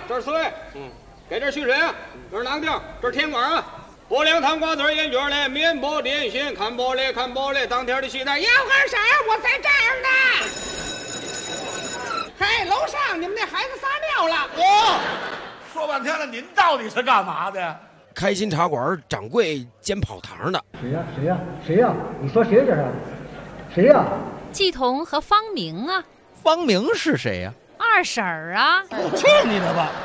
这是水，给这蓄水啊，这是囊丁，这是甜瓜啊。薄凉糖瓜子烟卷嘞，面包点心，看玻璃看玻璃，当天的西单，要干啥呀？我在这儿呢。嘿，楼上你们那孩子撒尿了。 说半天了，您到底是干嘛的？ 开心茶馆掌柜兼跑堂的。 谁呀？你说谁这是？谁呀？ 季彤和方明啊。 方明是谁呀？ 二婶儿啊。 去你的吧！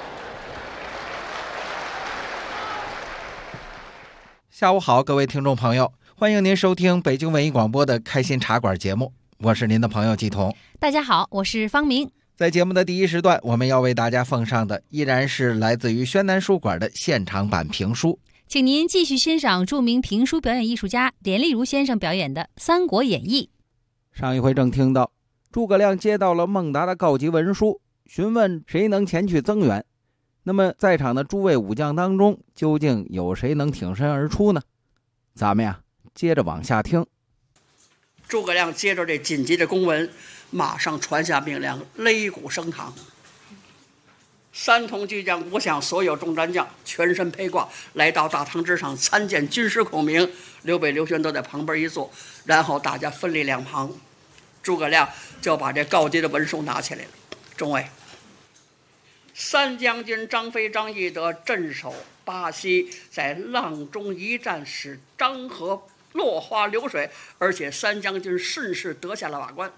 下午好，各位听众朋友，欢迎您收听北京文艺广播的开心茶馆节目，我是您的朋友季彤。 大家好，我是方明。 在节目的第一时段，我们要为大家奉上的依然是来自于宣南书馆的现场版评书， 请您继续欣赏著名评书表演艺术家连丽如先生表演的《三国演义》。 上一回正听到诸葛亮接到了孟达的告急文书，询问谁能前去增援。那么在场的诸位武将当中，究竟有谁能挺身而出呢？咱们呀接着往下听。 诸葛亮接着这紧急的公文，马上传下命令，擂鼓升堂。三通巨将吴相所有众战将全身披挂，来到大堂之上参见军师孔明。刘备、刘玄都在旁边一坐，然后大家分立两旁。诸葛亮就把这告急的文书拿起来了。众位，三将军张飞、张翼德镇守巴西，在阆中一战使张合落花流水，而且三将军顺势得下了瓦关。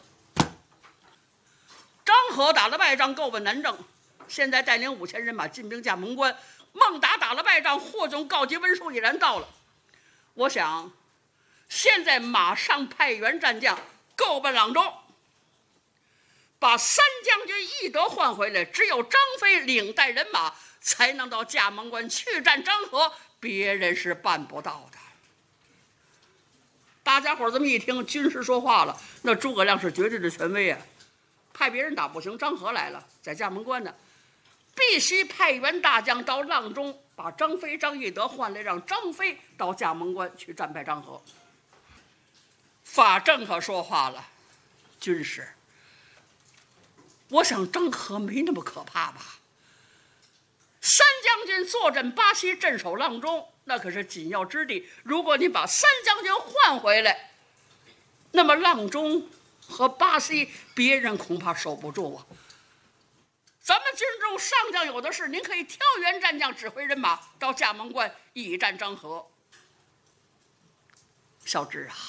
张合打了败仗，够本南郑，现在带领5000人马进兵葭萌关。孟达打了败仗，霍总告急文书已然到了。我想现在马上派员战将够奔阆中，把三将军翼德换回来，只有张飞领带人马才能到葭萌关去战张合，别人是办不到的。大家伙这么一听，军师说话了，那诸葛亮是绝对的权威啊！派别人打不行，张合来了，在葭萌关呢，必须派员大将到阆中，把张飞、张翼德换来，让张飞到葭萌关去战败张合。法正可说话了，军师，我想张合没那么可怕吧？三将军坐镇巴西，镇守阆中，那可是紧要之地。如果你把三将军换回来，那么阆中和巴西别人恐怕守不住啊。咱们军中上将有的是，您可以挑员战将指挥人马到葭萌关以战张合。小芝啊，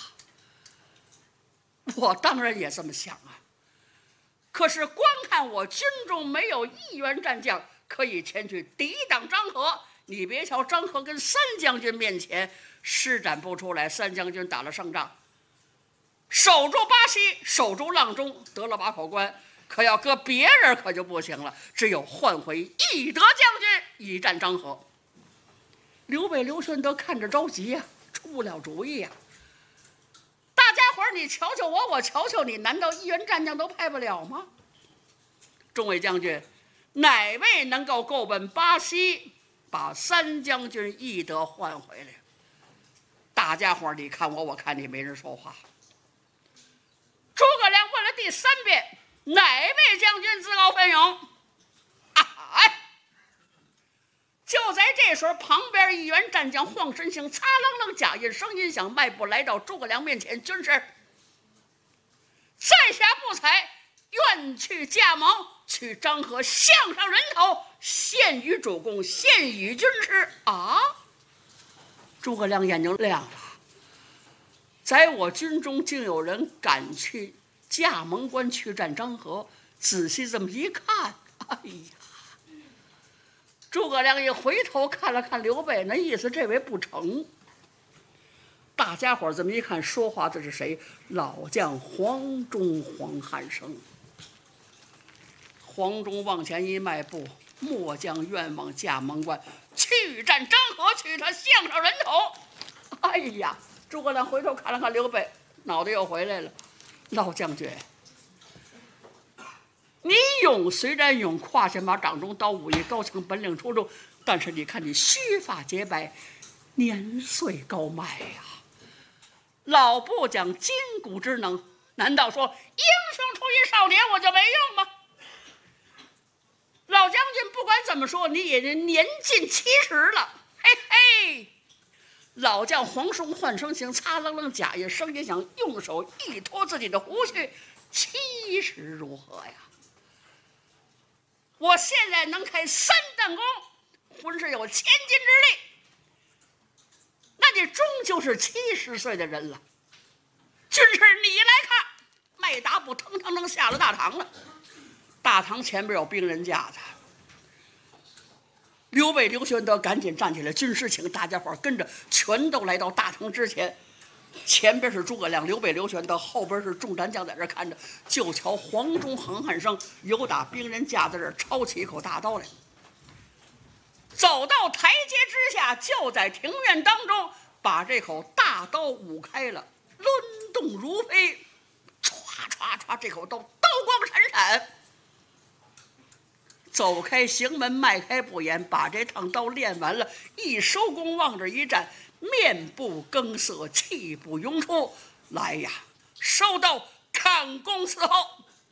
我当然也这么想啊，可是光看我军中没有一员战将可以前去抵挡张合。你别瞧张合跟三将军面前施展不出来，三将军打了胜仗，守住巴西，守住阆中，得了把口关。可要搁别人可就不行了，只有换回翼德将军以战张合。刘备、刘玄德看着着急呀，出不了主意呀。大家伙儿，你瞧瞧我，我瞧瞧你，难道一员战将都派不了吗？众位将军，哪位能够奔巴西，把三将军翼德换回来？大家伙儿，你看我，我看你，没人说话。诸葛亮问了第3遍，哪位将军自告奋勇？就在这时候，旁边一员战将晃身形，擦楞楞，假印声音响，迈步来到诸葛亮面前。军师，在下不才，愿去葭萌，取张合项上人头，献于主公，献与军师啊！诸葛亮眼睛亮了，在我军中竟有人敢去葭萌关去战张合。仔细这么一看，哎呀！诸葛亮一回头看了看刘备，那意思这位不成。大家伙这么一看，说话的是谁？老将黄忠黄汉升。黄忠往前一迈步，末将愿往葭萌关去战张合，取他项上人头。哎呀！诸葛亮回头看了看刘备，脑袋又回来了。老将军，你勇虽然勇，胯下马，掌中刀，武艺高强，本领出众，但是你看你须发洁白，年岁高迈呀。老部讲筋骨之能，难道说英雄出于少年我就没用吗？ 老将军不管怎么说，你也年近70了，嘿嘿。老将黄松唤声行，擦楞楞假也声音响，用手一托自己的胡须，70如何呀？我现在能开3弹弓，浑身有千斤之力，那你终究是70岁的人了。军师，你来看，麦达布腾腾腾下了大堂了。大堂前边有兵人架子，刘备、刘玄德赶紧站起来，军师请大家伙跟着，全都来到大堂之前。前边是诸葛亮、刘备、刘玄德，后边是众战将在这看着。就瞧黄忠哼喊声，由打兵人架子这儿抄起一口大刀来，走到台阶之下，就在庭院当中把这口大刀舞开了，抡动如飞，歘歘歘，这口刀刀光闪闪。走开行门，迈开步眼，把这趟刀练完了，一收弓，往这一站，面不更色，气不涌出。来呀，收刀，看弓伺候。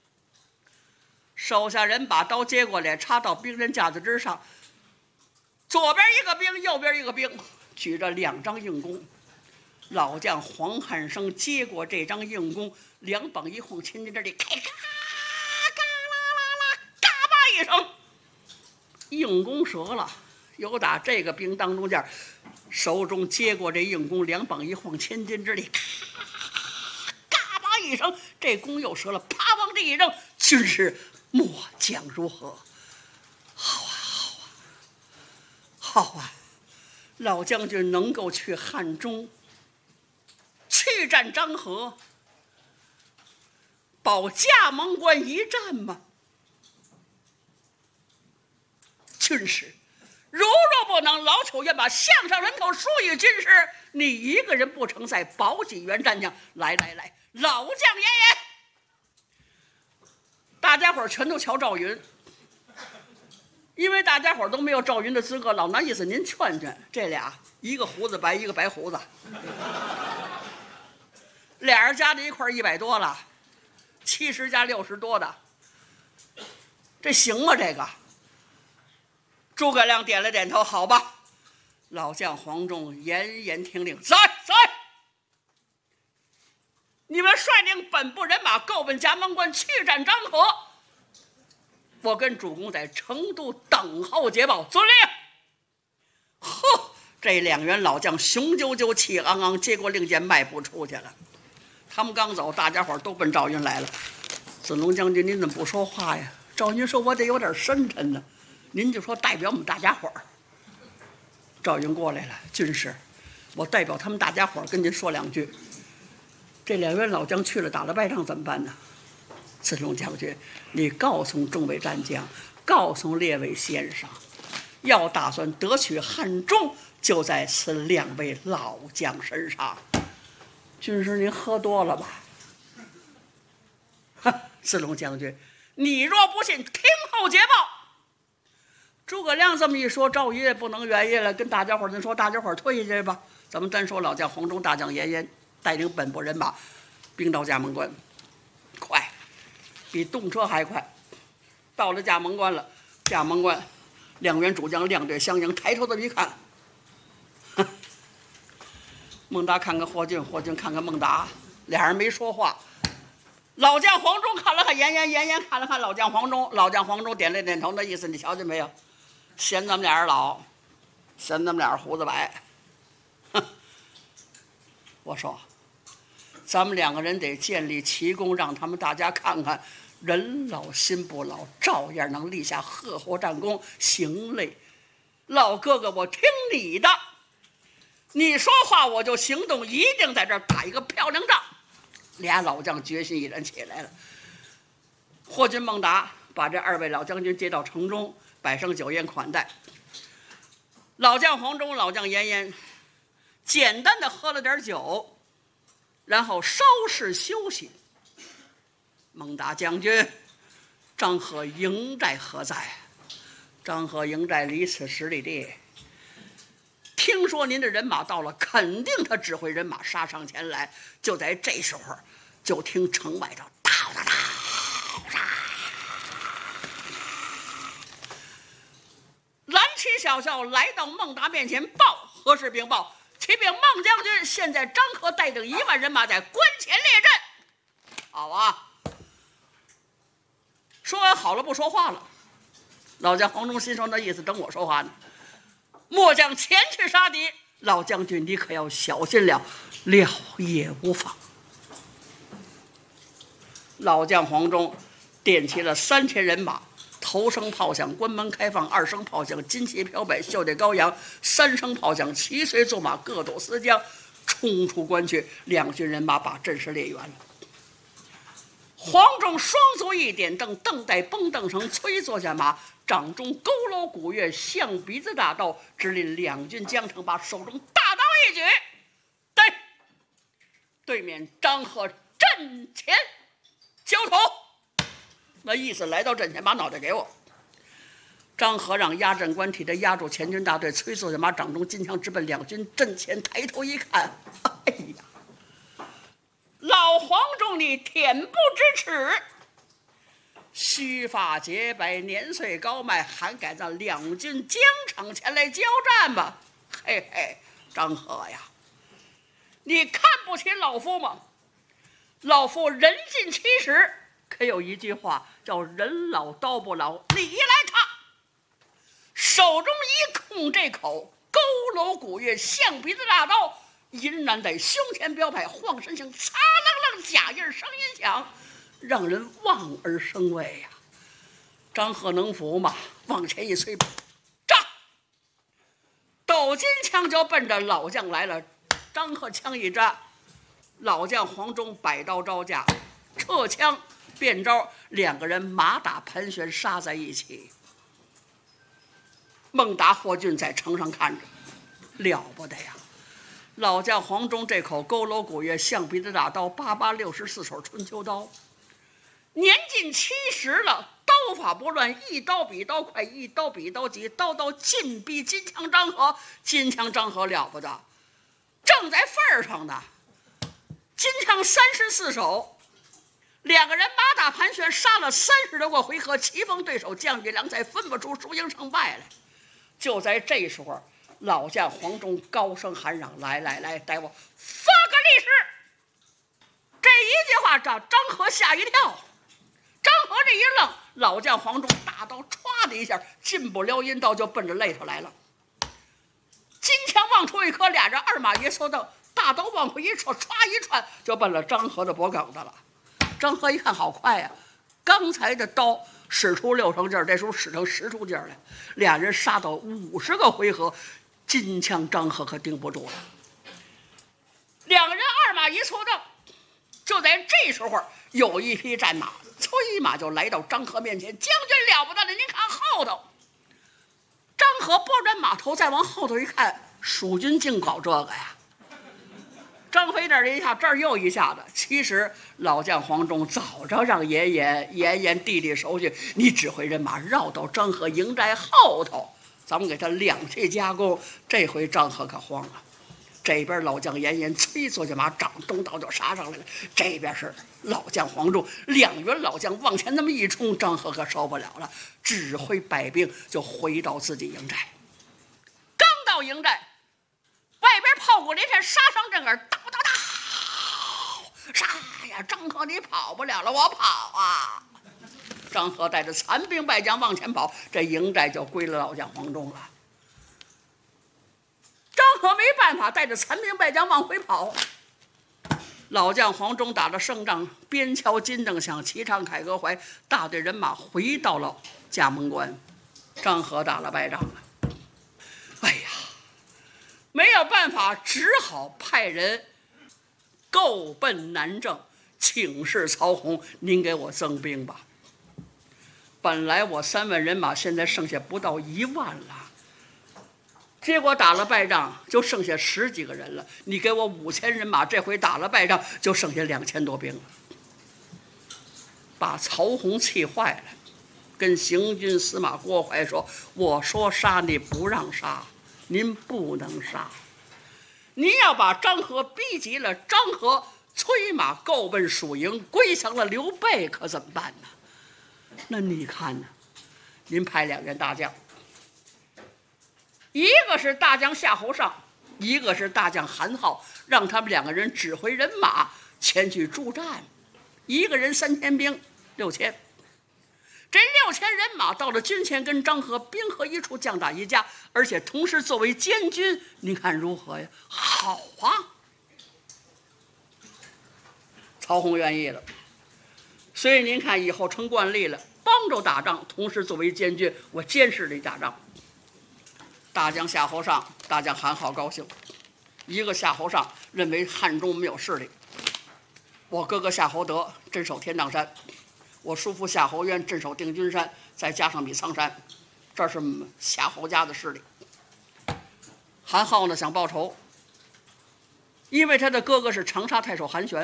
手下人把刀接过来，插到兵人架子之上，左边一个兵，右边一个兵，举着2张硬弓。老将黄汉升接过这张硬弓，两膀一晃，千斤这里，咔咔啦啦啦，嘎巴一声，硬弓折了。由打这个兵当中间，手中接过这硬弓，两膀一晃，千斤之力，嘎巴一声，这弓又折了，啪往这一扔，军师末将如何？好啊，好啊，好啊！老将军能够去汉中去战张合，保葭萌关一战吗？军师，如若不能，老朽愿把项上人头输与军师。你一个人不成才，保几员战将？来来来，老将言言。大家伙全都瞧赵云，因为大家伙都没有赵云的资格。老衲意思您劝劝这俩，一个胡子白，一个白胡子，俩人加在一块100多了，70加60多的，这行吗？这个诸葛亮点了点头，好吧。老将黄忠严严听令，在，你们率领本部人马够奔葭萌关去战张合。我跟主公在成都等候捷报，遵令。呵，这2员老将雄赳赳气昂昂，接过令箭，迈步出去了。他们刚走，大家伙都奔赵云来了。子龙将军，您怎么不说话呀？赵云说：“我得有点深沉呢。”您就说代表我们大家伙儿。赵云过来了，军师，我代表他们大家伙儿跟您说2句。这2员老将去了打了败仗怎么办呢？子龙将军，你告诉众位战将，告诉列位先生，要打算得取汉中，就在此2位老将身上。军师，您喝多了吧？子龙将军，你若不信，听候捷报。诸葛亮这么一说，赵云也不能原因了，跟大家伙儿说，大家伙儿退下去吧。咱们单说老将黄忠，大将严严带领本部人马，兵到葭萌关，快，比动车还快。到了葭萌关了，葭萌关2员主将亮队相迎，抬头这么一看，孟达看看霍峻，霍峻看看孟达，俩人没说话。老将黄忠看了看严严，严严看了看老将黄忠，老将黄忠点了点头，那意思你瞧见没有？嫌咱们俩人老，嫌咱们俩人胡子白。哼，我说，咱们2个人得建立奇功，让他们大家看看，人老心不老，照样能立下赫赫战功。行嘞，老哥哥，我听你的，你说话我就行动，一定在这儿打一个漂亮仗。俩老将决心毅然起来了。霍峻、孟达把这2位老将军接到城中，摆上酒宴款待。老将黄忠、老将严严简单的喝了点酒，然后稍事休息。孟达将军，张合营寨何在？张合营寨离此10里地。听说您的人马到了，肯定他指挥人马杀上前来。就在这时候，就听城外头小校来到孟达面前报何事禀报，启禀孟将军，现在张合带领1万人马在关前列阵。好啊！说完好了，不说话了。老将黄忠心说那意思等我说话呢，末将前去杀敌。老将军你可要小心了，了也无妨。老将黄忠点齐了3000人马，头声炮响，关门开放；2声炮响，金旗飘摆，袖带高扬；3声炮响，骑随纵马，各斗私将，冲出关去。2军人马把阵势列圆了。黄忠双足一点蹬，蹬带绷蹬绳，催坐下马，掌中佝偻鼓乐，象鼻子大刀，指令2军将城，把手中大刀一举，对面张合阵前交手。那意思来到阵前，把脑袋给我。张合让压阵官替他压住前军大队，催坐下马，掌中金枪直奔2军阵前。抬头一看，哎呀，老黄忠你恬不知耻！须发洁白，年岁高迈，还敢让2军疆场前来交战吧？嘿嘿，张合呀，你看不起老夫吗？老夫人近70，可有一句话叫人老刀不老。你来看，手中一控这口佝偻鼓乐，象鼻子大刀，银髯在胸前标牌，晃身形，擦楞楞，假印声音响，让人望而生畏呀。张合能服吗？往前一催，炸！斗金枪就奔着老将来了。张合枪一扎，老将黄忠摆刀招架，撤枪变招，2个人马打盘旋杀在一起。孟达、霍峻在城上看着，了不得呀！老将黄忠这口佝偻鼓乐，象鼻子大刀，8864手春秋刀，年近70了，刀法不乱，一刀比刀快，一刀比刀急，刀刀尽逼金枪张合。金枪张合了不得，正在份儿上呢。金枪34手，2个人马打盘旋，杀了30多个回合，棋逢对手，将计良才，分不出输赢胜败来。就在这时候，老将黄忠高声喊嚷：“来来来，待我发个利是！”这一句话让张合吓一跳。张合这一愣，老将黄忠大刀歘的一下进不了阴道，就奔着肋头来了。金枪往出一磕，俩人二马爷错蹬，大刀往回一戳，歘一串就奔了张合的脖梗子了。张合一看好快呀，刚才的刀使出6成劲儿，这时候使成10出劲儿来，俩人杀到50个回合，金枪张合可盯不住了。2个人二马一错蹬，就在这时候，有一匹战马催马就来到张合面前。将军了不得了，您看后头。张合拨转马头，再往后头一看，蜀军净搞这个呀。张飞这儿一下，这儿又一下子。其实老将黄忠早着让严严递手续，你指挥人马绕到张合营寨后头，咱们给他2气加工。这回张合可慌了。这边老将严催坐下马，掌中刀就杀上来了。这边是老将黄忠，2员老将往前那么一冲，张合可受不了了，指挥摆兵就回到自己营寨。刚到营寨，外边炮鼓连天，杀伤震耳，哒哒哒，杀呀！张合你跑不了了，我跑啊！张合带着残兵败将往前跑，这营寨就归了老将黄忠了。张合没办法，带着残兵败将往回跑。老将黄忠打了胜仗，边敲金镫响，齐唱凯歌怀，大队人马回到了葭萌关。张合打了败仗了，哎呀，没有办法，只好派人够奔南郑，请示曹洪，您给我增兵吧。本来我3万人马，现在剩下不到1万了。结果打了败仗，就剩下10几个人了。你给我5000人马，这回打了败仗，就剩下2000多兵了，把曹洪气坏了，跟行军司马郭淮说：“我说杀你不让杀，您不能杀。您要把张合逼急了，张合催马够奔蜀营，归降了刘备，可怎么办呢？那你看呢？您派2员大将。” 一个是大将夏侯尚，一个是大将韩浩，让他们两个人指挥人马前去助战，一个人3000兵，6000。这6000人马到了军前，跟张合兵合一处，将打一家，而且同时作为监军，您看如何呀？好啊！曹洪愿意了，所以您看以后成惯例了，帮着打仗，同时作为监军，我监视你打仗。大将夏侯尚、大将韩浩高兴，一个夏侯尚认为汉中没有势力，我哥哥夏侯德镇守天荡山，我叔父夏侯渊镇守定军山，再加上米仓山，这是夏侯家的势力。韩浩呢想报仇，因为他的哥哥是长沙太守韩玄。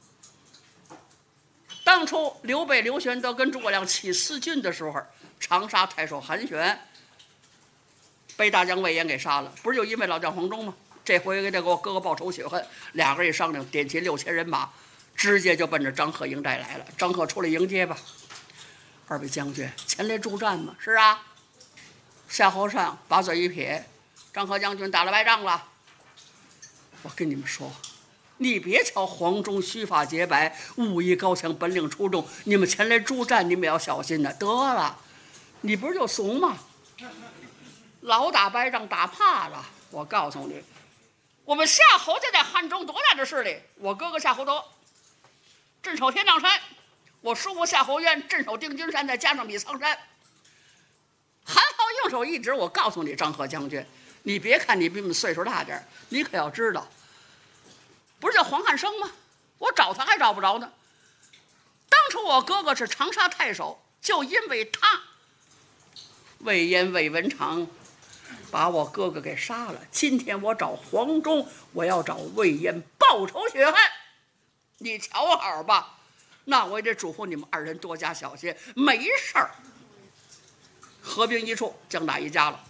当初刘备、刘玄德跟诸葛亮起4郡的时候，长沙太守韩玄被大将魏延给杀了，不是就因为老将黄忠吗？这回给我哥哥报仇雪恨，俩个人一商量，点齐6000人马，直接就奔着张贺营寨来了。张贺出来迎接吧，二位将军前来助战吗？是啊。夏侯尚把嘴一撇，张贺将军打了败仗了。我跟你们说，你别瞧黄忠须发洁白，武艺高强，本领出众，你们前来助战，你们要小心的。得了，你不是就怂吗？老打败仗打怕了。我告诉你，我们夏侯家在汉中多大的势力？我哥哥夏侯德镇守天荡山，我叔父夏侯渊镇守定军山，再加上米仓山。韩浩用手一指，我告诉你，张贺将军，你别看你比我们岁数大点，你可要知道，不是叫黄汉升吗？我找他还找不着呢。当初我哥哥是长沙太守，就因为他，魏延、魏文长把我哥哥给杀了。今天我找黄忠，我要找魏延报仇雪恨。你瞧好吧，那我也得嘱咐你们二人多加小心，没事儿。合兵一处，将打一家了。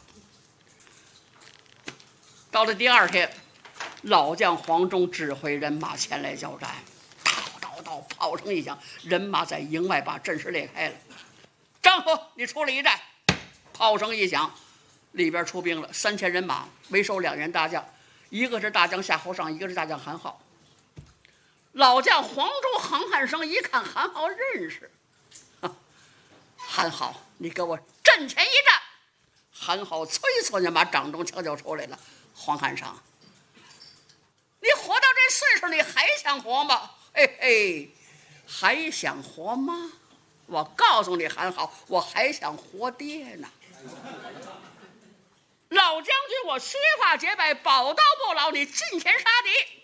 到了第2天，老将黄忠指挥人马前来交战，到，炮声一响，人马在营外把阵势裂开了。张合，你出来一战。炮声一响，里边出兵了3000人马，为首2员大将，一个是大将夏侯尚，一个是大将韩浩。老将黄忠、韩汉生一看韩浩认识，韩浩，你给我阵前一战。韩浩催促人把掌中枪就出来了。黄汉生，你活到这岁数，你还想活吗？嘿嘿，还想活吗？我告诉你，韩浩，我还想活爹呢。老将军，我须发洁白，宝刀不老，你近前杀敌。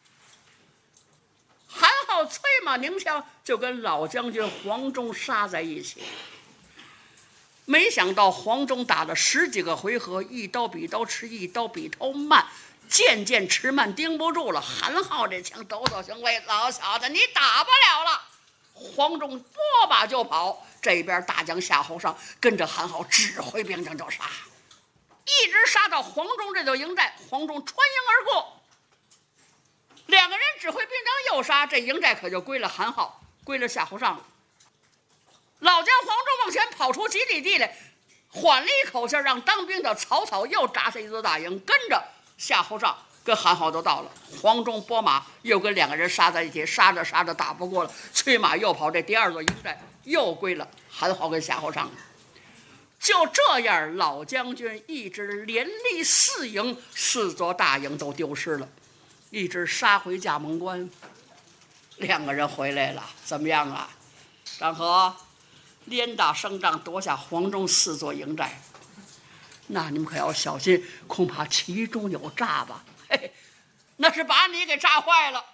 韩浩催马拧枪，就跟老将军黄忠杀在一起。没想到黄忠打了10几个回合，一刀比刀迟，一刀比刀慢，渐渐迟慢，盯不住了。韩浩这枪抖抖行为，老小子，你打不了了。黄忠拨马就跑，这边大将夏侯尚跟着韩浩指挥兵将就杀，一直杀到黄忠这座营寨，黄忠穿营而过，两个人指挥兵将又杀，这营寨可就归了韩浩，归了夏侯尚了。老将黄忠往前跑出几里地来，缓了一口气，让当兵的曹操又扎下一座大营，跟着夏侯尚跟韩浩都到了。黄忠拨马又跟2个人杀在一起，杀着杀着打不过了，催马又跑，这第2座营寨又归了韩浩跟夏侯尚。就这样，老将军一直连立4营，4座大营都丢失了，一直杀回葭萌关。2个人回来了，怎么样啊？张合连打胜仗，夺下黄忠4座营寨。那你们可要小心，恐怕其中有诈吧？嘿，那是把你给炸坏了。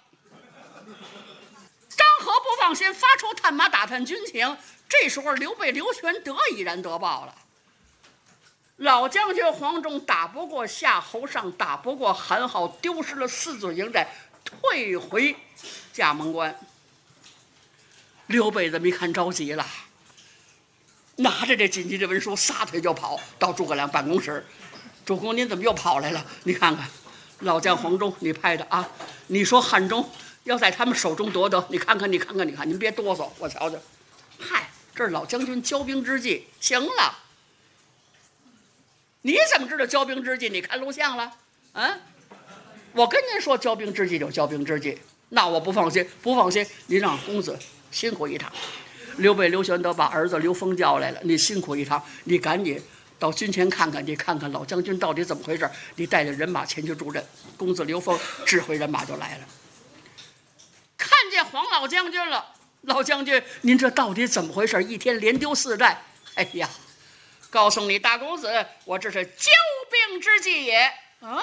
张合不放心，发出探马打探军情。这时候刘备、刘玄德已然得报了。老将军黄忠打不过夏侯尚，打不过韩浩，丢失了4座营寨，退回葭萌关。刘备这么一看着急了，拿着这紧急的文书，撒腿就跑到诸葛亮办公室。主公，您怎么又跑来了？你看看，老将黄忠你派的啊，你说汉中要在他们手中夺得，你看看，您别哆嗦，我瞧瞧。嗨，这是老将军交兵之计。行了， 你怎么知道骄兵之计？你看录像了？啊，我跟您说，骄兵之计就骄兵之计，那我不放心，不放心，你让公子辛苦一趟。刘备、刘玄德把儿子刘封叫来了，你辛苦一趟，你赶紧到军前看看，你看看老将军到底怎么回事，你带着人马前去助阵。公子刘封指挥人马就来了，看见黄老将军了。老将军，您这到底怎么回事？一天连丢4战。哎呀，告诉你大公子，我这是骄兵之计也。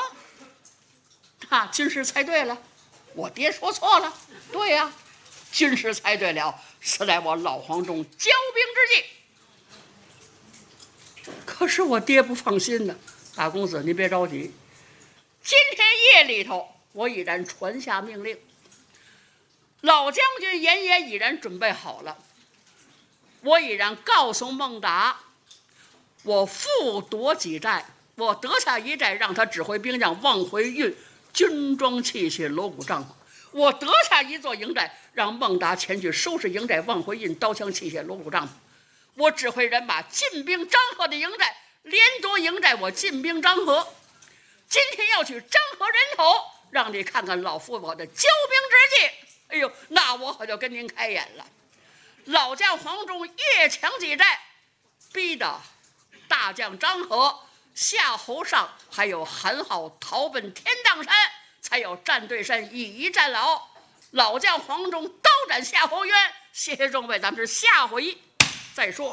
军师猜对了，我爹说错了。对呀，军师猜对了，是来我老黄忠骄兵之计。可是我爹不放心呢。大公子，您别着急，今天夜里头，我已然传下命令。老将军言也已然准备好了，我已然告诉孟达，我复夺几寨，我得下一寨，让他指挥兵将往回运军装器械、锣鼓帐篷；我得下一座营寨，让孟达前去收拾营寨，往回运刀枪器械、锣鼓帐篷；我指挥人马进兵张合的营寨，连夺营寨，我进兵张合。今天要去张合人头，让你看看老夫我的骄兵之计。哎呦，那我可就跟您开眼了。老将黄忠越抢几寨，逼得大将张合、夏侯尚还有韩浩逃奔天荡山，才有战对山以战老。老将黄忠刀斩夏侯渊。谢谢众位，咱们是下回再说。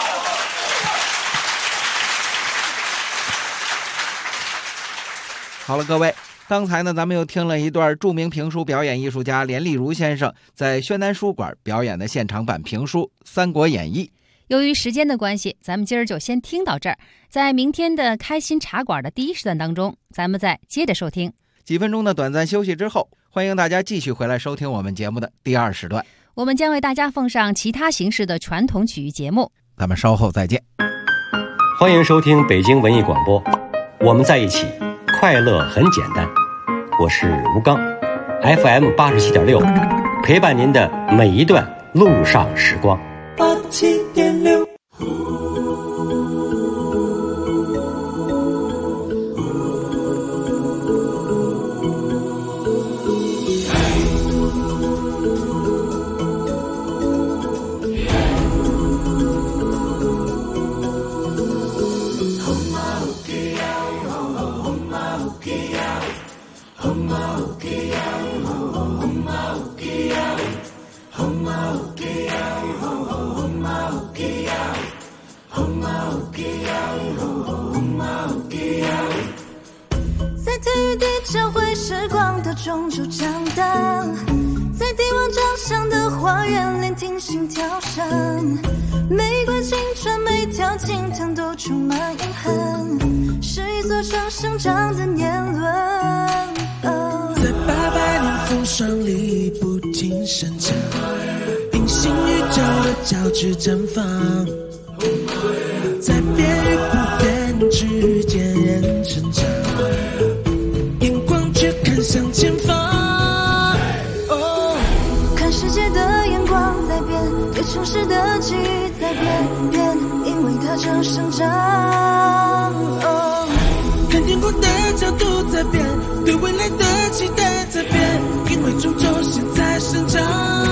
好了，各位。刚才呢，咱们又听了一段著名评书表演艺术家连丽如先生在宣南书馆表演的现场版评书《三国演义》。 由于时间的关系，咱们今儿就先听到这儿。在明天的开心茶馆的第1时段当中，咱们再接着收听。 几分钟的短暂休息之后，欢迎大家继续回来收听我们节目的第2时段。 我们将为大家奉上其他形式的传统曲艺节目。 咱们稍后再见。 欢迎收听北京文艺广播，我们在一起，快乐很简单。我是吴刚 ，FM 87.6，陪伴您的每一段路上时光。87.6。 在体育地教会时光的中州长大，在帝王掌上的花园聆听心跳声，每段青春每条金汤都充满印痕，是一座城生长的年轮。 在800年风霜里不停生长，平行宇宙的交织绽放，在变与不变之间人成长，眼光却看向前方。 看世界的眼光在变，对城市的记忆在变，因为它正生长。 看天空的角度在变，对未来的期待在变，因为终究现在生长。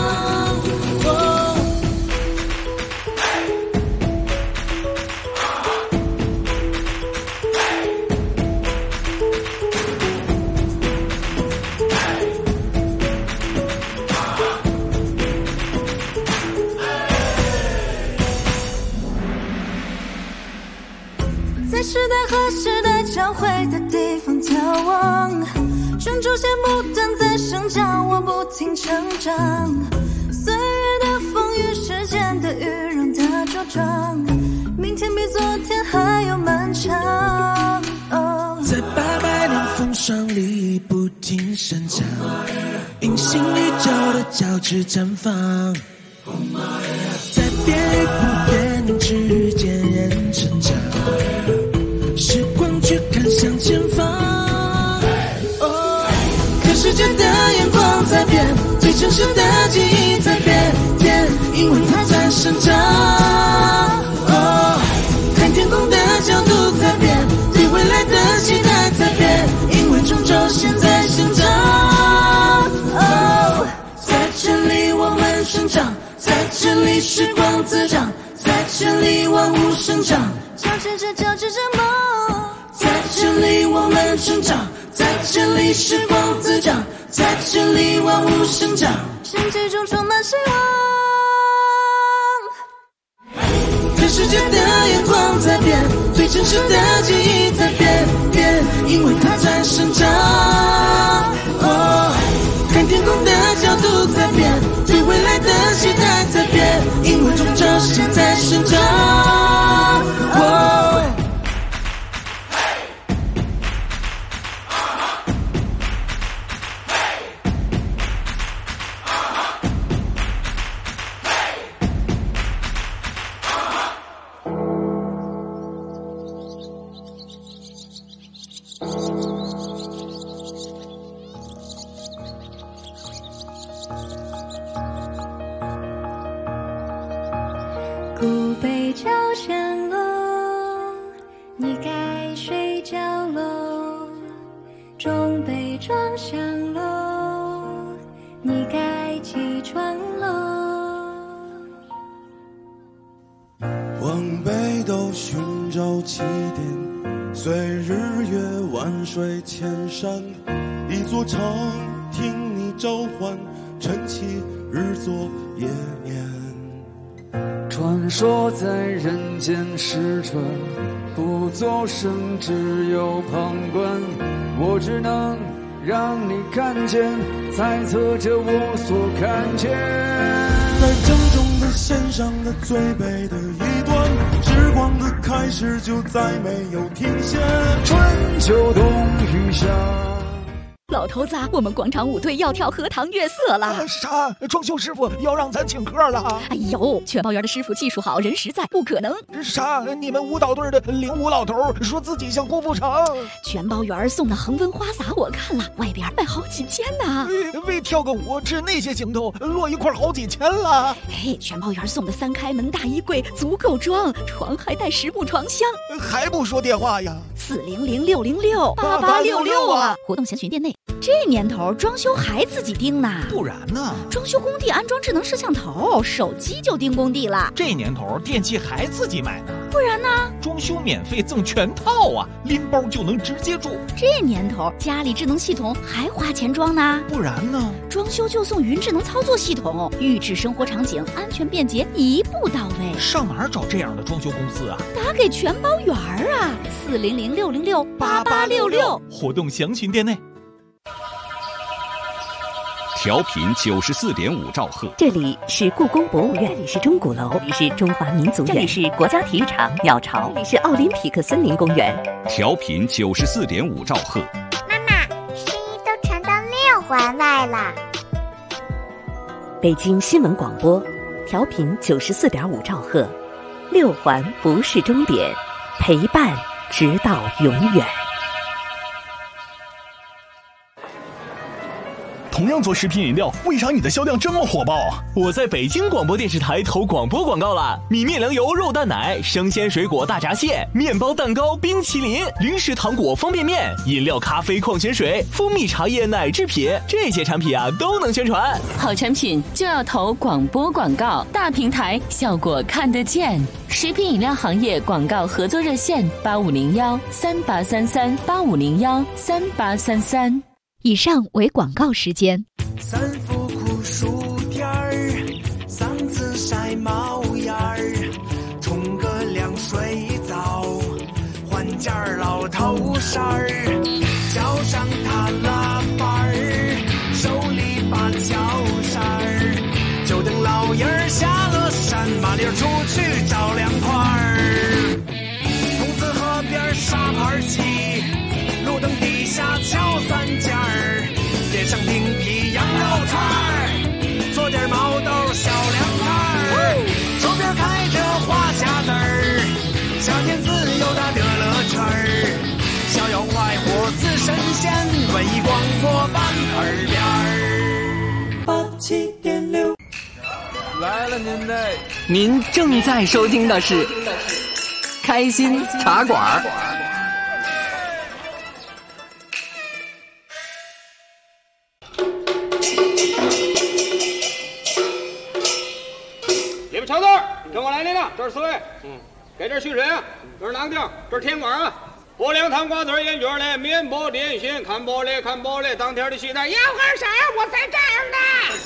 在时代和时代交汇的地方眺望，专注些不断在生长，我不停成长。岁月的风雨，时间的雨，让它茁壮，明天比昨天还要漫长。 在800年风霜里不停生长，平行宇宙的交织绽放，在变与不变之间人成长，时光却看向前方。看世界的眼光在变，对城市的记忆在变，因为它在生长。看天空的角度在变， 现在生长。哦，在这里我们生长，在这里时光滋长，在这里万物生长，交织着梦。在这里我们生长，在这里时光滋长，在这里万物生长，世界中充满希望。对世界的眼光在变，对城市的记忆在变，因为它在生长。哦，看天空的角度在变，对未来的期待在变，因为种着现在生长。哦， 古北朝香楼，你该睡觉喽。中北庄香楼，你该起床喽。 往北斗寻找起点，随日月万水千山，一座城听你召唤，晨起日作夜眠。 传说在人间使者，不作声，只有旁观。我只能让你看见，猜测着我所看见。 在正中的线上的最北的一端，时光的开始就再没有停歇。 春秋冬雨夏。 老头子，我们广场舞队要跳荷塘月色了。 啥？装修师傅要让咱请客了？ 哎呦，全包园的师傅技术好，人实在，不可能。 啥？你们舞蹈队的领舞老头说自己像郭富城。 全包园送的恒温花洒我看了，外边卖好几千呢。 为跳个舞吃那些行头，落一块好几千了。 哎，全包园送的3开门大衣柜足够装，床还带10部床箱。 还不说电话呀 ？400-606-8866啊！活动详询店内。这年头装修还自己盯呢， 不然呢？ 装修工地安装智能摄像头，手机就盯工地了。 这年头电器还自己买呢， 不然呢？ 装修免费赠全套啊，拎包就能直接住。 这年头家里智能系统还花钱装呢， 不然呢？ 装修就送云智能操作系统，预制生活场景，安全便捷，一步到位。 上哪儿找这样的装修公司啊？ 打给全包园啊，400-606-8866。 活动详询店内。 调频94.5兆赫， 这里是故宫博物院，这里是钟鼓楼，这里是中华民族院，这里是国家体育场鸟巢，这里是奥林匹克森林公园。 调频94.5兆赫。 妈妈，声音都传到6环外了。 北京新闻广播，调频94.5兆赫，6环不是终点，陪伴直到永远。 同样做食品饮料，为啥你的销量这么火爆啊？ 我在北京广播电视台投广播广告了，米面粮油肉蛋奶、生鲜水果大闸蟹、面包蛋糕、冰淇淋、零食糖果方便面、饮料咖啡矿泉水、蜂蜜茶叶奶制品，这些产品啊都能宣传。 好产品就要投广播广告，大平台效果看得见。食品饮料行业广告合作热线8501-3833-8501-3833。 以上为广告时间。 三伏酷暑天儿，嗓子晒冒烟儿，冲个凉水澡，换件老头衫儿，脚上踏拉板儿，手里把脚扇儿，就等老爷儿下了山，麻溜出去找凉快儿。筒子河边沙盘棋，路灯底下敲3件儿，点上冰皮羊肉串儿，做点毛豆小凉菜儿，周边开着花匣子儿，夏天自由的乐乐圈儿，逍遥快活似神仙，文艺广播版耳边儿。87.6 来了您嘞！ 您正在收听的是开心茶馆。 你们瞧字，跟我来领领，这是4位。给这续水啊，这是哪个地儿？这是天馆啊。薄凉汤瓜子烟卷嘞，面包点心，看玻璃看玻璃，当天的戏台。 要喝啥？我在这儿呢。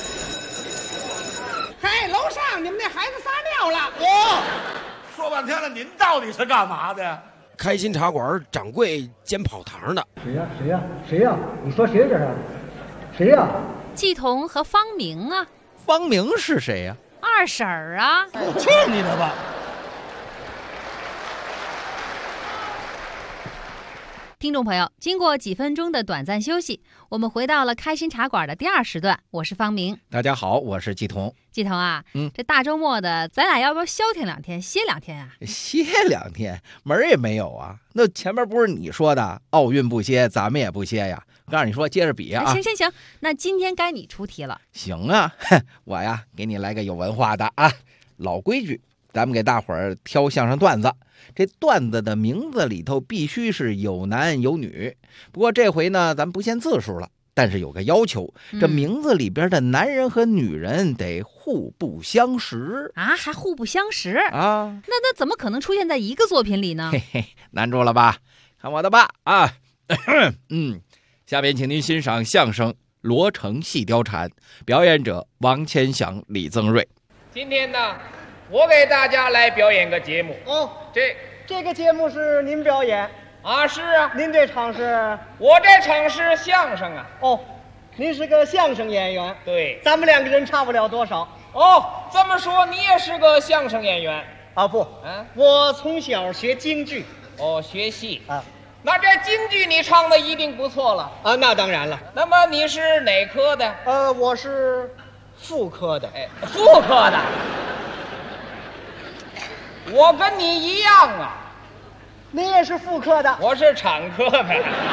嘿，楼上你们那孩子撒尿了。 说半天了，您到底是干嘛的？ 开心茶馆掌柜兼跑堂的。 谁呀？谁呀？谁呀？你说谁这是？谁呀？ 季彤和方明啊。 方明是谁呀？ 二婶儿啊。 去你的吧！ 听众朋友，经过几分钟的短暂休息，我们回到了开心茶馆的第2时段。我是方明。 大家好，我是季彤。 季彤啊，这大周末的，咱俩要不要消停2天，歇2天啊？ 歇2天，门儿也没有啊！那前面不是你说的，奥运不歇，咱们也不歇呀。告诉你说，接着比啊！ 行，那今天该你出题了。 行啊，我呀，给你来个有文化的啊，老规矩，咱们给大伙儿挑相声段子。这段子的名字里头必须是有男有女，不过这回呢，咱不限字数了，但是有个要求，这名字里边的男人和女人得互不相识啊，还互不相识啊？ 那怎么可能出现在一个作品里呢？ 嘿嘿，难住了吧？看我的吧啊！下面请您欣赏相声《罗成戏貂蝉》，表演者王千祥、李增瑞。 今天呢，我给大家来表演个节目哦。 这个节目是您表演啊？是啊。 您这场是？ 我这场是相声啊。 哦，您是个相声演员。 对， 咱们2个人差不了多少。 哦，这么说你也是个相声演员啊？不，我从小学京剧。 哦，学戏啊。 那这京剧你唱的一定不错了啊？那当然了。 那么你是哪科的？ 我是妇科的。 妇科的。我跟你一样啊。 你也是妇科的。 我是产科的。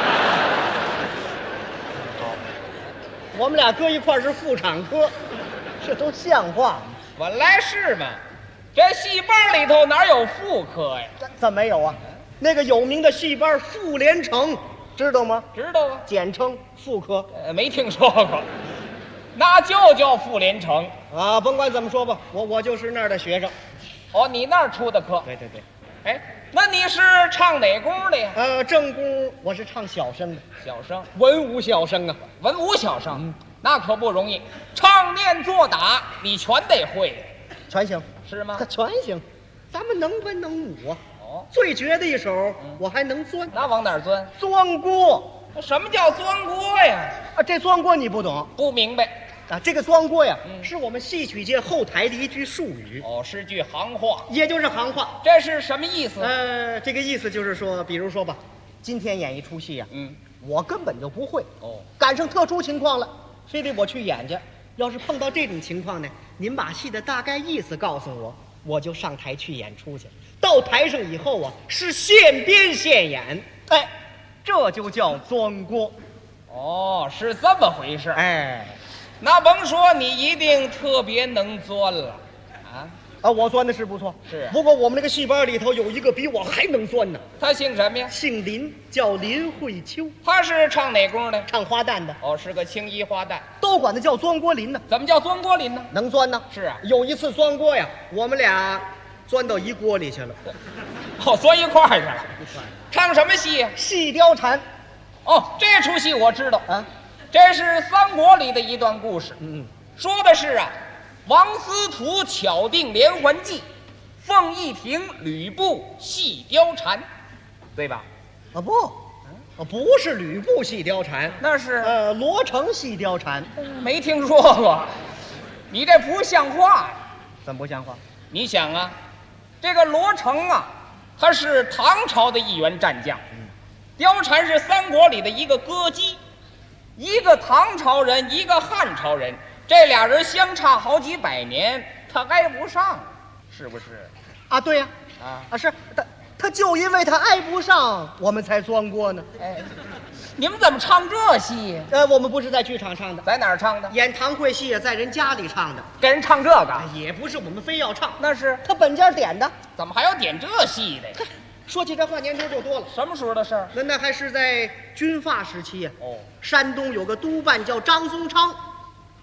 我们俩搁一块是妇产科，这都像话吗？ 本来是嘛，这戏班里头哪有妇科呀？ 怎么没有啊？那个有名的戏班妇联成，知道吗？ 知道啊， 简称妇科。 没听说过，那就叫妇联成啊。甭管怎么说吧，我就是那儿的学生。 哦，你那儿出的科？ 对。 哎，那你是唱哪宫的呀？ 正宫我是唱小生的。 小生， 文武小生啊。 文武小生，那可不容易，唱念做打你全得会， 全行是吗？ 全行，咱们能文能武啊。最绝的一手，我还能钻。 那往哪儿钻？ 钻锅。 什么叫钻锅呀？ 这钻锅你不懂？ 不明白啊。这个钻锅呀，是我们戏曲界后台的一句术语。 哦，是句行话， 也就是行话。 这是什么意思？ 这个意思就是说，比如说吧，今天演一出戏呀，我根本就不会。赶上特殊情况了，非得我去演去。要是碰到这种情况呢，您把戏的大概意思告诉我，我就上台去演出去。到台上以后啊，是现编现演，这就叫钻锅。 哦，是这么回事。 那甭说，你一定特别能钻了啊！我钻的是不错， 是。 不过我们那个戏班里头有一个比我还能钻呢。 他姓什么呀？ 姓林，叫林慧秋。 他是唱哪宫的？ 唱花旦的。 哦，是个青衣花旦， 都管他叫钻锅林呢。 怎么叫钻锅林呢？ 能钻呢。 是啊， 有一次钻锅呀，我们俩钻到一锅里去了。 钻一块儿去了。唱什么戏呀？ 戏貂蝉。 哦，这出戏我知道啊，这是三国里的一段故事。说的是啊，王司徒巧定连环计，凤翼亭、吕布戏貂蝉，对吧？ 不是吕布戏貂蝉， 那是罗成戏貂蝉。 没听说过，你这不像话呀！ 怎么不像话？ 你想啊，这个罗成啊，他是唐朝的一员战将，貂蝉是三国里的一个歌姬，一个唐朝人，一个汉朝人，这俩人相差好几百年，他挨不上，是不是？ 啊，对呀，是他就因为他挨不上，我们才钻锅呢。 你们怎么唱这戏？ 我们不是在剧场唱的， 在哪儿唱的？ 演堂会戏在人家里唱的， 给人唱这个， 也不是我们非要唱， 那是他本家点的。 怎么还要点这戏的？ 说起这话年头就多了。 什么时候的事儿？ 那还是在军阀时期呀。山东有个督办叫张宗昌，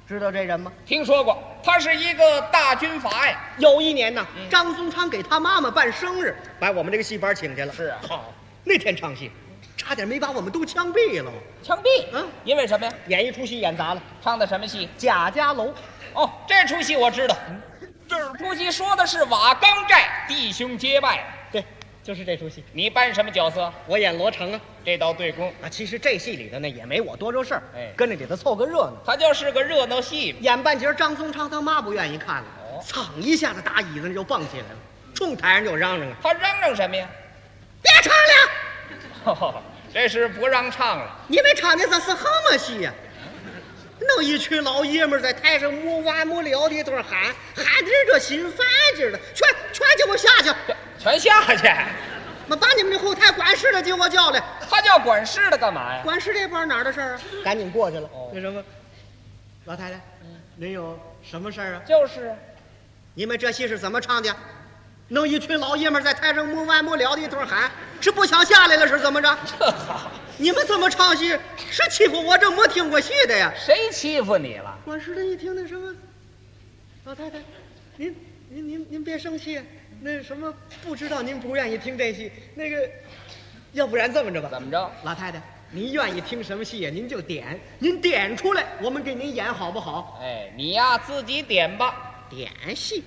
知道这人吗？ 听说过，他是一个大军阀呀。 有一年呢，张宗昌给他妈妈办生日，把我们这个戏班请去了。 是啊， 好，那天唱戏，差点没把我们都枪毙了。 枪毙？因为什么呀？ 演一出戏演砸了。 唱的什么戏？ 贾家楼。 哦，这出戏我知道。这出戏说的是瓦岗寨弟兄结拜。 对，就是这出戏。 你扮什么角色？ 我演罗成啊。 这倒对公啊。其实这戏里头呢也没我多少事儿，跟着里头凑个热闹。 他就是个热闹戏。 演半截，张宗昌他妈不愿意看了，噌一下子打椅子上就蹦起来了，冲台上就嚷嚷啊。 他嚷嚷什么呀？ 别唱了！ 这是不让唱了。 你们唱的这是什么戏呀？弄一群老爷们在台上没完没了的一顿喊的这心烦劲的，全给我下去， 全下去！ 把你们的后台管事的给我叫来。 他叫管事的干嘛呀？ 管事这帮哪儿的事儿啊？赶紧过去了。那什么，老太太，您有什么事儿啊？ 就是， 你们这戏是怎么唱的？弄一群老爷们在台上没完没了的一顿喊，是不想下来了是怎么着？ 这好， 你们这么唱戏是欺负我这没听过戏的呀？ 谁欺负你了？ 管事的一听那什么，老太太，您别生气，那什么不知道您不愿意听这戏，那个，要不然这么着吧？ 怎么着？ 老太太，您愿意听什么戏呀？您就点，您点出来，我们给您演好不好？ 哎，你呀自己点吧。 点戏？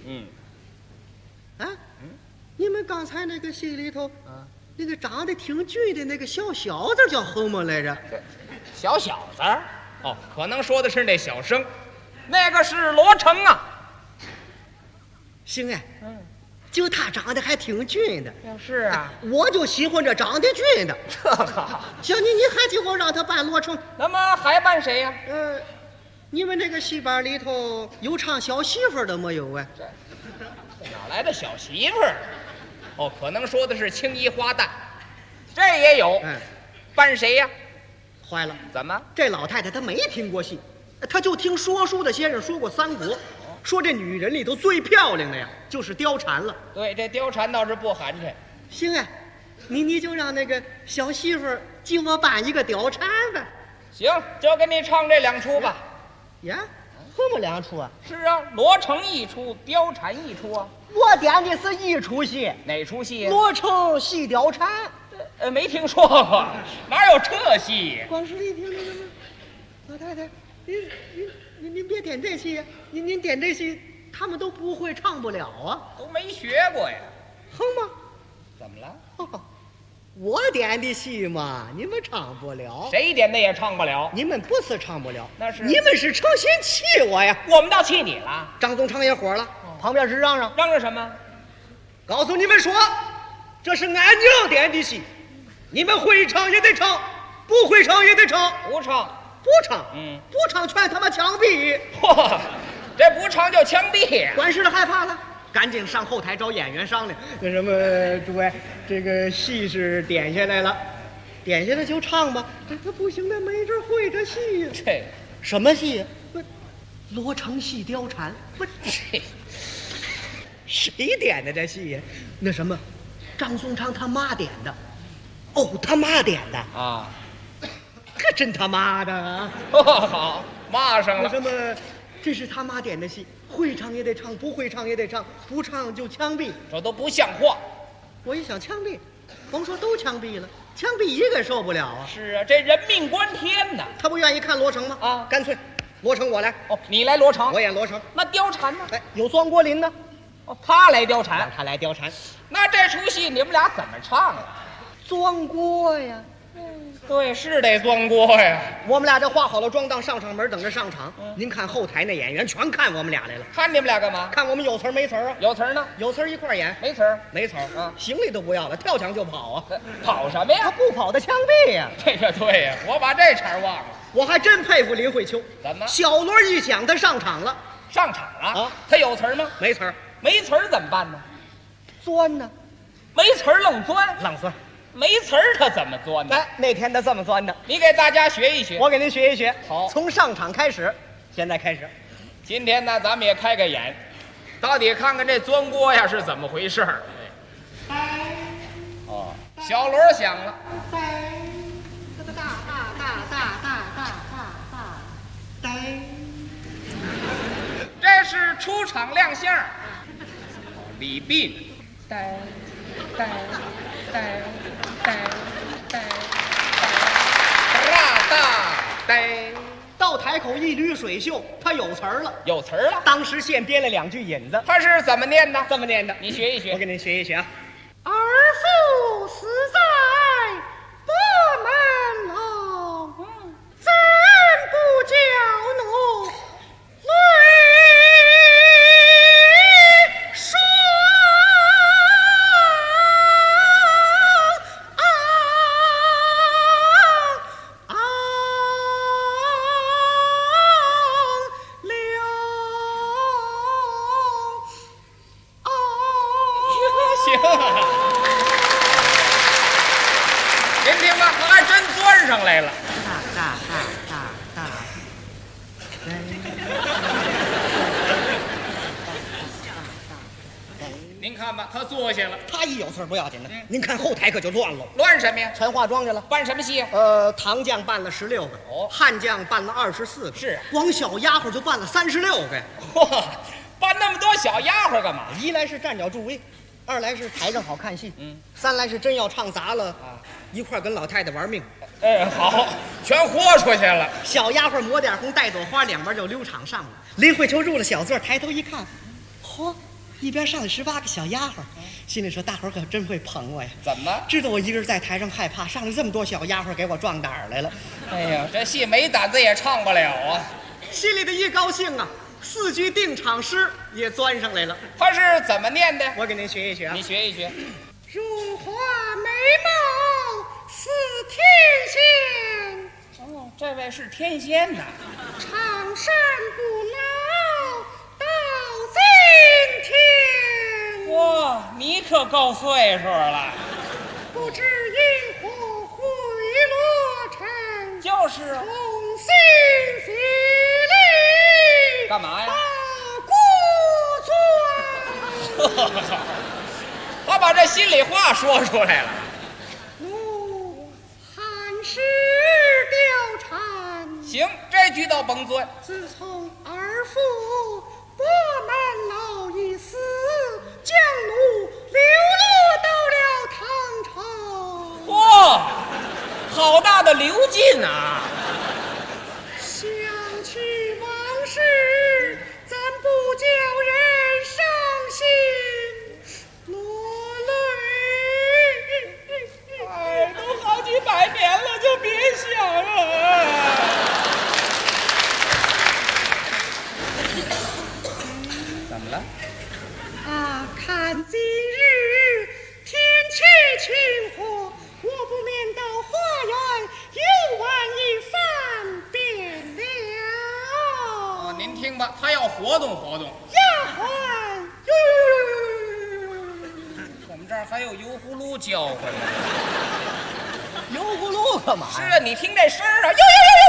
你们刚才那个戏里头那个长得挺俊的那个小小子叫什么来着？ 小小子？哦，可能说的是那小生，那个是罗成啊。 行哎，就他长得还挺俊的。 是啊， 我就喜欢这长得俊的。 这好， 行，你还就我让他扮罗成。 那么还扮谁呀？ 你们这个戏班里头有唱小媳妇的没有啊？ 这哪来的小媳妇儿？哦，可能说的是青衣花旦，这也有。扮谁呀？ 坏了， 怎么？ 这老太太她没听过戏，她就听说书的先生说过三国，说这女人里头最漂亮的呀就是貂蝉了。 对，这貂蝉倒是不寒碜。 行啊，你就让那个小媳妇给我扮一个貂蝉吧。 行，就给你唱这两出吧。 呀，什么两出啊？ 是啊，罗成一出，貂蝉一出啊。 我点的是一出戏。 哪出戏？ 罗成戏貂蝉。 没听说过，哪有这戏？ 光是一听那个，老太太，您别点这戏呀，您点这戏，他们都不会唱不了啊， 都没学过呀。 哼吗？ 怎么了？ 我点的戏嘛，你们唱不了。 谁点的也唱不了。 你们不是唱不了， 那是你们是诚心气我呀。 我们倒气你了。 张宗昌也火了，旁边是嚷嚷什么？ 告诉你们说，这是俺娘点的戏，你们会唱也得唱，不会唱也得唱。 不唱， 不唱全他妈枪毙。 嚯，这不唱就枪毙呀！ 管事的害怕了。赶紧上后台找演员商量，那什么，诸位，这个戏是点下来了，点下来就唱吧。他不行，那没人会这戏呀。 这什么戏呀？罗成戏貂蝉。不，谁点的这戏呀？那什么，张宗昌他妈点的。哦，他妈点的啊？ 可真他妈的啊！ 好，骂上了。 那什么，这是他妈点的戏。会唱也得唱，不会唱也得唱，不唱就枪毙， 这都不像话。 我一想枪毙，甭说都枪毙了，枪毙一个受不了啊！ 是啊，这人命关天呐。 他不愿意看罗成吗？ 啊， 干脆罗成我来。 哦，你来罗成， 我演罗成。 那貂蝉呢？ 哎，有庄国林呢。 哦，他来貂蝉， 让他来貂蝉。 那这出戏你们俩怎么唱啊？ 庄国呀。 对，是得钻锅呀。 我们俩这画好了装档，上门等着上场。您看后台那演员全看我们俩来了。 看你们俩干嘛？ 看我们有词没词啊？ 有词呢？ 有词一块演。 没词儿？ 没词儿啊！行李都不要了，跳墙就跑啊！ 跑什么呀？ 他不跑的枪毙呀！ 这个对呀，我把这茬忘了。 我还真佩服林慧秋。 怎么？ 小锣一响，他上场了。 上场了啊？ 他有词儿吗？ 没词儿。 没词儿怎么办呢？ 钻呢？ 没词儿愣钻？ 愣钻。 没词儿他怎么钻呢？ 哎，那天他这么钻的。 你给大家学一学。 我给您学一学。 好， 从上场开始，现在开始。 今天呢，咱们也开个眼，到底看看这钻锅呀是怎么回事儿。哦，小锣响了。 出场亮相，李鬓，带， 到台口一捋水袖，他有词儿了， 有词儿了。 当时现编了2句引子， 他是怎么念的？ 这么念的， 你学一学。 我给您学一学啊。 儿妇死在伯门楼，怎不教奴泪双流？ 行啊，您听吧，他还真钻上来了。 大。 您看吧，他坐下了。 他一有词儿不要紧的，您看后台可就乱了。 乱什么呀？ 全化妆去了。 扮什么戏啊？ 唐将扮了16个，汉将扮了24个， 是啊， 光小丫鬟就扮了36个。 嚯，扮那么多小丫鬟干嘛？ 一来是站脚助威，二来是台上好看戏，三来是真要唱砸了一块跟老太太玩命。 哎，好，全豁出去了。 小丫鬟抹点红，带朵花，两边就溜场上了。林慧秋入了小座，抬头一看，嚯！一边上来18个小丫鬟，心里说：“大伙儿可真会捧我呀！ 怎么知道我一个人在台上害怕，上来这么多小丫鬟给我壮胆儿来了？ 哎呀，这戏没胆子也唱不了啊！ 心里的一高兴啊，4句定场诗也钻上来了。 他是怎么念的？ 我给您学一学啊， 你学一学。 如花美貌似天仙， 哦，这位是天仙呐， 长生不老到今天。 哇，你可够岁数了。 不知因何回罗城， 就是重新洗礼， 干嘛呀？ 把故作。 他把这心里话说出来了。 奴汉室貂蝉。 行，这句倒甭钻。 自从儿妇伯门楼一死，将奴流落到了唐朝。 嚯，好大的流劲啊！ 想起往事，怎不叫人伤心落泪？ 哎，都好几百年了，就别想了。怎么了？ 啊，看今日天气晴和，我不免到花园游玩一番便了。 哦，您听吧，他要活动活动。 丫鬟， 我们这儿还有油葫芦叫唤呢。 油葫芦干嘛呀？ 是啊，你听这声儿啊，呦，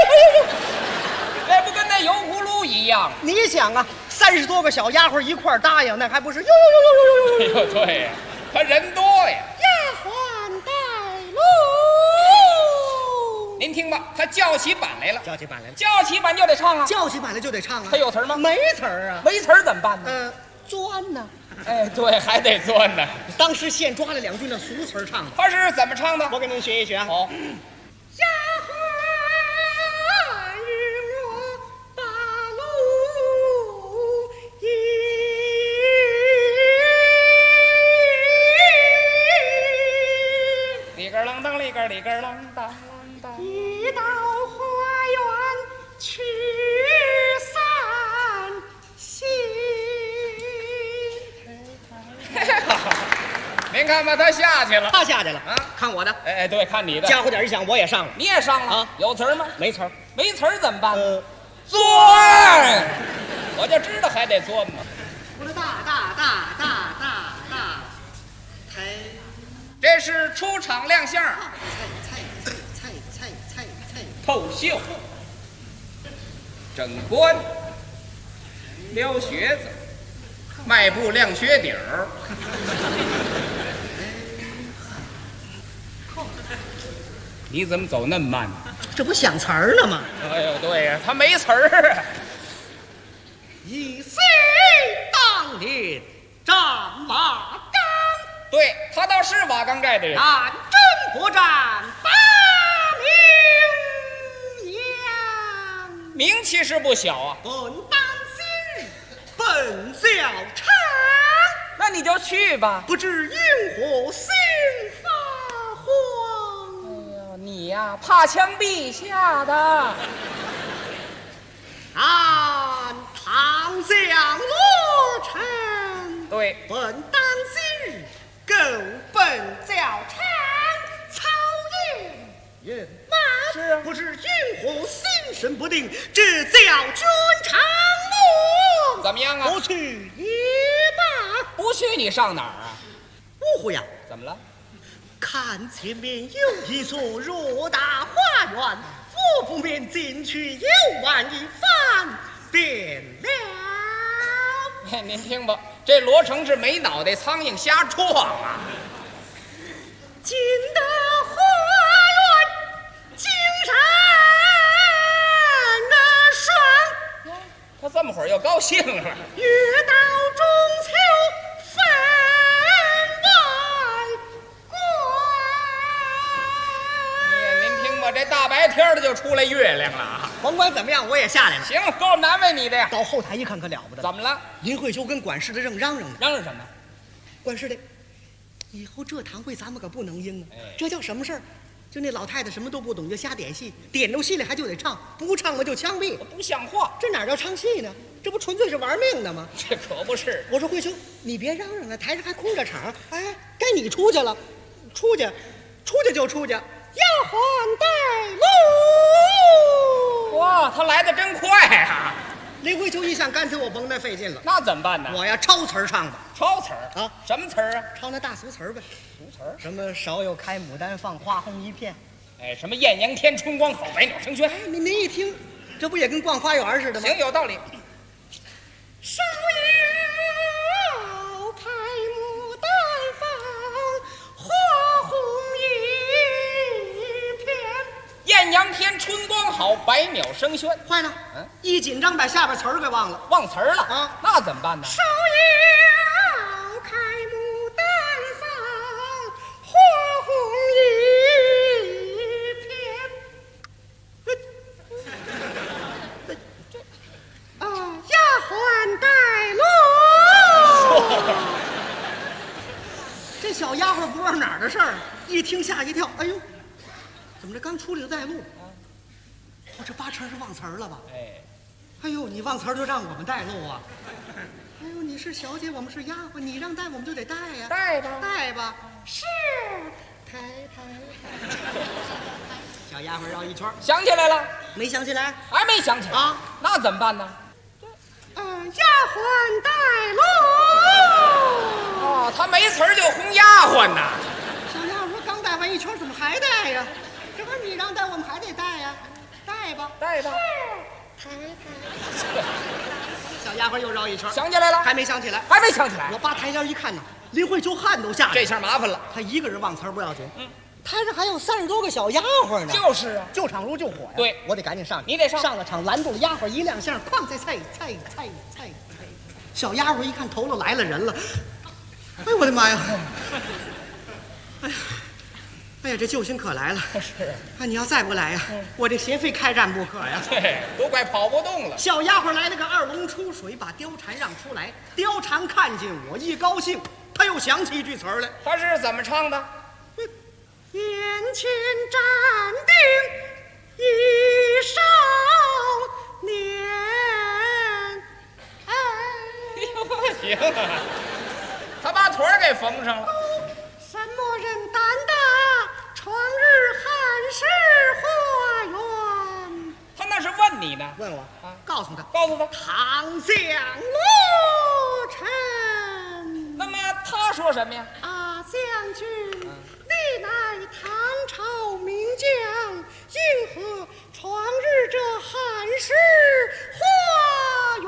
这不跟那油葫芦一样？ 你想啊，30多个小丫鬟一块儿答应，那还不是呦？ 哎呦，对呀，他人多呀。 丫鬟带路。 您听吧，他叫起板来了， 叫起板来了， 叫起板就得唱啊， 叫起板来就得唱啊。 他有词儿吗？ 没词儿啊， 没词儿怎么办呢？ 钻呢。 哎，对，还得钻呢。 当时现抓了2句那俗词儿唱的。 他是怎么唱的？ 我给您学一学啊。 好。 丫鬟与我把路引， 里根啷当，里根啷当。 一到花园去散心。 您看吧，他下去了， 他下去了啊！看我的， 哎，对，看你的。 家伙点一响，我也上了， 你也上了啊？ 有词儿吗？ 没词儿， 没词儿怎么办？钻！我就知道还得钻嘛。 我的大，嘿， 这是出场亮相，透袖，整冠，撩靴子，迈步亮靴底儿。你怎么走那么慢呢？ 这不想词儿了吗？ 哎呦，对呀，他没词儿啊。 一岁当年战瓦岗， 对他倒是瓦岗寨的人。 南征北战把名扬， 名气是不小啊。 本当今日本小城， 那你就去吧。 不知因何心发慌。 哎呀，你呀，怕枪毙下的。 按唐将罗成， 对， 本当今日购本教场，操演人马， 是啊， 不知因何心神不定，只教军常务。 怎么样啊？ 不去也罢。 不去你上哪儿啊？ 误会呀！ 怎么了？ 看前面有一座偌大花园，我不免进去游玩一番便了。 您听吧，这罗成是没脑袋苍蝇瞎撞啊！ 进得花园，精神爽。 他这么会儿又高兴了。 月到中秋分外贵。 您听吧，这大白天的就出来月亮了啊！ 甭管怎么样，我也下来了。 行，够难为你的呀。 到后台一看，可了不得。 怎么了？ 林慧秋跟管事的正嚷嚷呢。 嚷嚷什么？ 管事的，以后这堂会咱们可不能应啊！ 哎， 这叫什么事儿？就那老太太什么都不懂，就瞎点戏，点着戏了还就得唱，不唱嘛就枪毙， 不像话！ 这哪叫唱戏呢？这不纯粹是玩命的吗？ 这可不是。 我说慧秋，你别嚷嚷了，台上还空着场，哎，该你出去了，出去就出去。丫鬟带路。 哇，他来的真快啊！ 林慧秋一想，干脆我甭那费劲了。 那怎么办呢？ 我呀，抄词儿唱吧。 抄词儿啊？ 什么词儿啊？ 抄那大俗词儿呗。 俗词儿？ 什么芍药开，牡丹放，花红一片。 哎，什么艳阳天，春光好，百鸟生喧。 哎，您一听，这不也跟逛花园似的吗？ 行，有道理。 芍药开，牡丹放，花红一片。 艳阳天，春光好，百鸟生喧。 坏了，一紧张把下边词儿给忘了， 忘词儿了啊！ 那怎么办呢？ 芍药开，牡丹放，花红一片。丫鬟带路。这小丫鬟不知道哪儿的事儿，一听吓一跳，哎呦，怎么这刚出来就带路？我这八成是忘词儿了吧？哎呦，你忘词儿就让我们带路啊？哎呦，你是小姐，我们是丫鬟，你让带我们就得带呀。 带吧， 带吧。是，抬。小丫鬟绕一圈， 想起来了？ 没想起来？ 还没想起来啊？ 那怎么办呢？ 丫鬟带路。 哦，他没词儿就轰丫鬟呐。 小丫鬟说刚带完一圈，怎么还带呀？这不是你让带，我们还得带呀。带吧， 带吧。 抬。小丫鬟又绕一圈， 想起来了？ 还没想起来？ 还没想起来。 我扒台阶一看呢，林慧秋汗都下来了。 这下麻烦了， 他一个人忘词儿不要紧，台上还有30多个小丫鬟呢。 就是啊， 救场如救火呀。 对， 我得赶紧上去。 你得上。 上了场，拦住了丫鬟，一亮相，哐菜。小丫鬟一看头了来了人了，哎呦我的妈呀！哎呀，这救星可来了！ 是啊，你要再不来呀，我这鞋费开战不可呀！ 对，都快跑不动了。 小丫鬟来了个二龙出水，把貂蝉让出来。貂蝉看见我一高兴，他又想起一句词儿来。 他是怎么唱的？ 眼前站定一少年。 行啊，他把腿儿给缝上了。 什么人胆大，闯日汉室花园？ 他那是问你呢。 问我啊？告诉他，唐将罗成。 那么他说什么呀？ 啊，将军，你乃唐朝名将，因何闯日这汉室花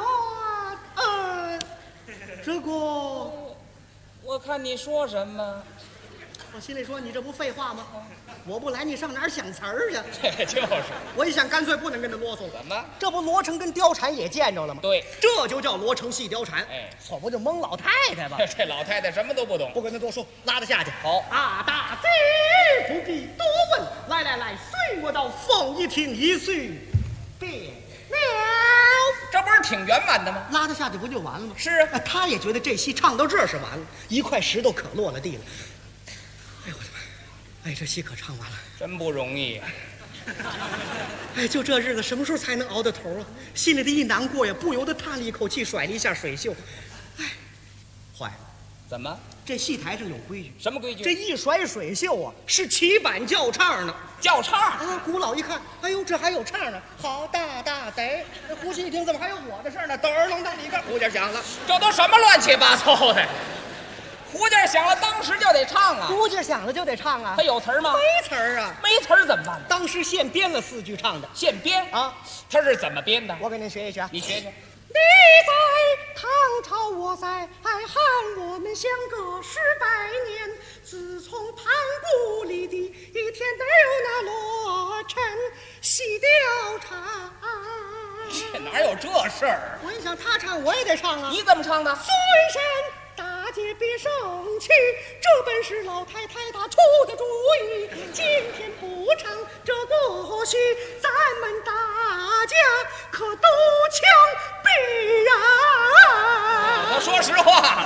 园？这个， 我看你说什么？ 我心里说你这不废话吗？我不来，你上哪儿想词儿去？ 这就是。 我一想，干脆不能跟他啰嗦了。 怎么？ 这不罗成跟貂蝉也见着了吗？ 对， 这就叫罗成戏貂蝉。 哎， 错不就蒙老太太吧？ 这老太太什么都不懂， 不跟他多说，拉他下去。 好， 大贼不必多问，来，随我到凤仪厅一叙便了。 这不是挺圆满的吗？ 拉他下去不就完了吗？ 是啊， 他也觉得这戏唱到这儿是完了，一块石头可落了地了。哎呦我的妈！哎，这戏可唱完了， 真不容易啊！ 哎，就这日子什么时候才能熬到头啊？心里的一难过呀，不由得叹了一口气，甩了一下水袖。哎，坏了！ 怎么？ 这戏台上有规矩。 什么规矩？ 这一甩水袖啊，是起板叫唱呢。 叫唱啊！古老一看，哎呦，这还有唱呢！好大得！胡戏一听，怎么还有我的事呢？嘚儿楞当里个胡家响了， 这都什么乱七八糟的？胡家响了，当时就得唱啊！ 胡家响了就得唱啊！ 他有词儿吗？ 没词儿啊！ 没词儿怎么办？ 当时现编了4句唱的。 现编啊？ 他是怎么编的？ 我给您学一学。 你学学。 你在唐朝，我在汉，我们相隔10-8年。自从盘古里的一天都有那罗成戏貂蝉。 这哪有这事儿？ 我一想，他唱我也得唱啊！ 你怎么唱的？ 孙山大姐别生气，这本是老太太她出的主意。今天不唱这个戏，咱们大家可都枪毙呀！ 他说实话了。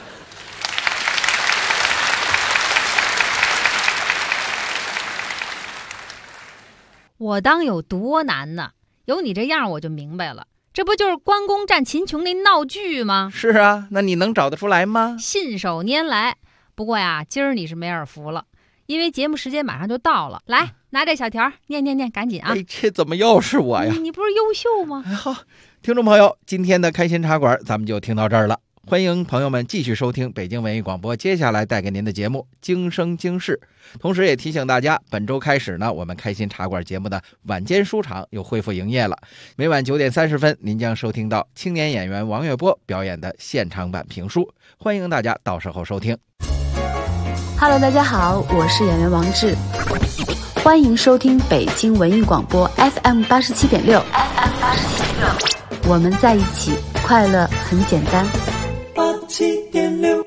我当有多难呢？有你这样我就明白了，这不就是关公战秦琼那闹剧吗？ 是啊，那你能找得出来吗？ 信手拈来。不过呀，今儿你是没耳福了，因为节目时间马上就到了。来，拿这小条念，赶紧啊！ 哎，这怎么又是我呀？ 你不是优秀吗？ 哎，好，听众朋友，今天的开心茶馆咱们就听到这儿了。欢迎朋友们继续收听北京文艺广播接下来带给您的节目《京声京事》，同时也提醒大家，本周开始呢，我们开心茶馆节目的晚间书场又恢复营业了。每晚9点30分，您将收听到青年演员王月波表演的现场版评书，欢迎大家到时候收听。 Hello， 大家好，我是演员王志，欢迎收听北京文艺广播 FM 87.6，我们在一起，快乐很简单。87.6。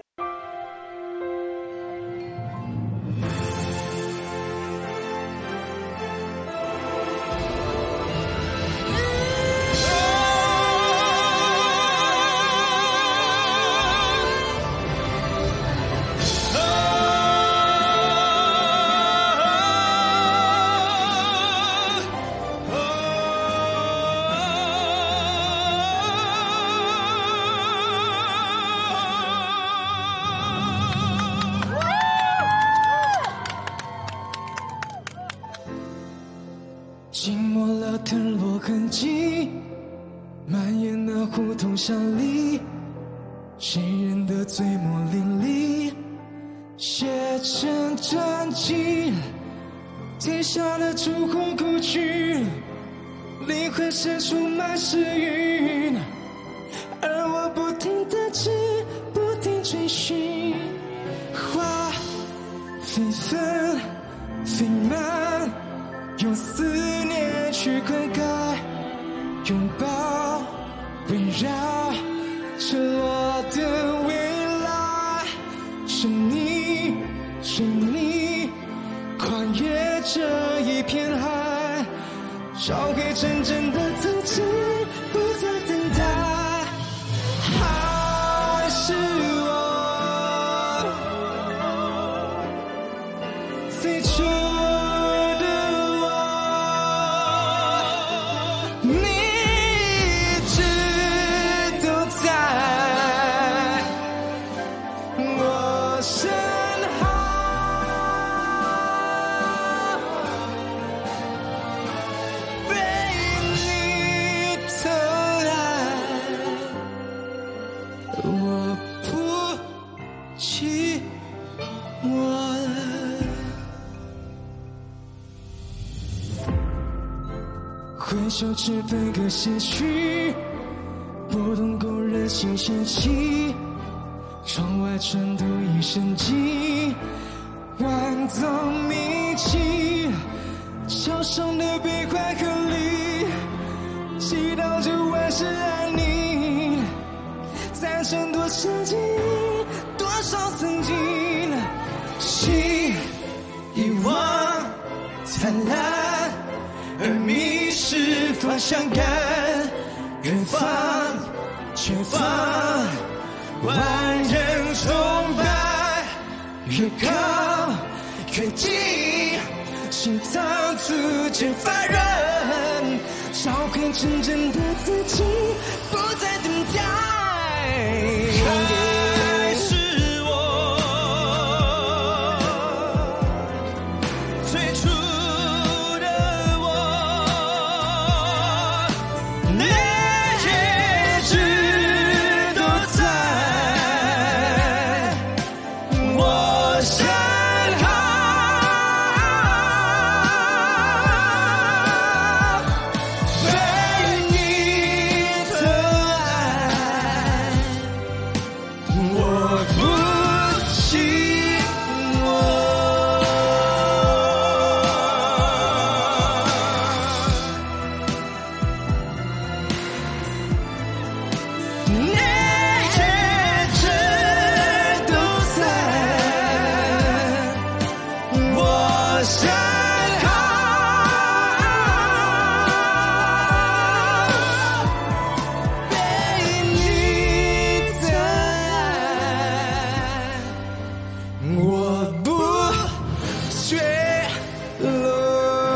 浸没了腾落痕迹，蔓延的胡同巷里，谁人的醉墨淋漓，写成传奇。天下的烛火故去，灵魂深处满是云，而我不停地吃，不停追寻。花飞纷飞满，用思念去灌溉，拥抱围绕赤裸的未来。是你，是你，跨越这一片海，找回真正的自己，不再等待。还是我最初挥手只分割些许，拨动工人心弦起，窗外传读一声寂， 万种秘境，桥上的悲欢和离，祈祷着万事安宁。三生多深情，多少曾经，心遗忘灿烂，而迷失方向感。远方前方，万人崇拜，越靠越近，心脏逐渐发热，找回真正的自己，不再等待。还是我最初的我，那些事都在我身后，被你的爱，我不寂寞。那些事都在我身后，被你的爱，我不坠落。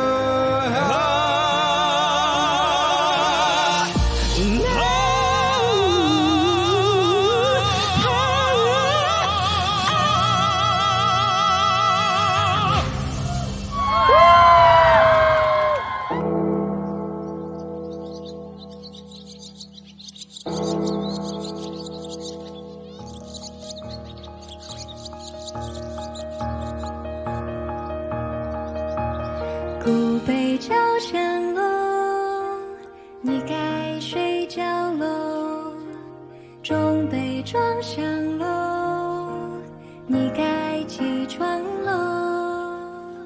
古北朝香楼，你该睡觉喽。中北庄香楼，你该起床喽。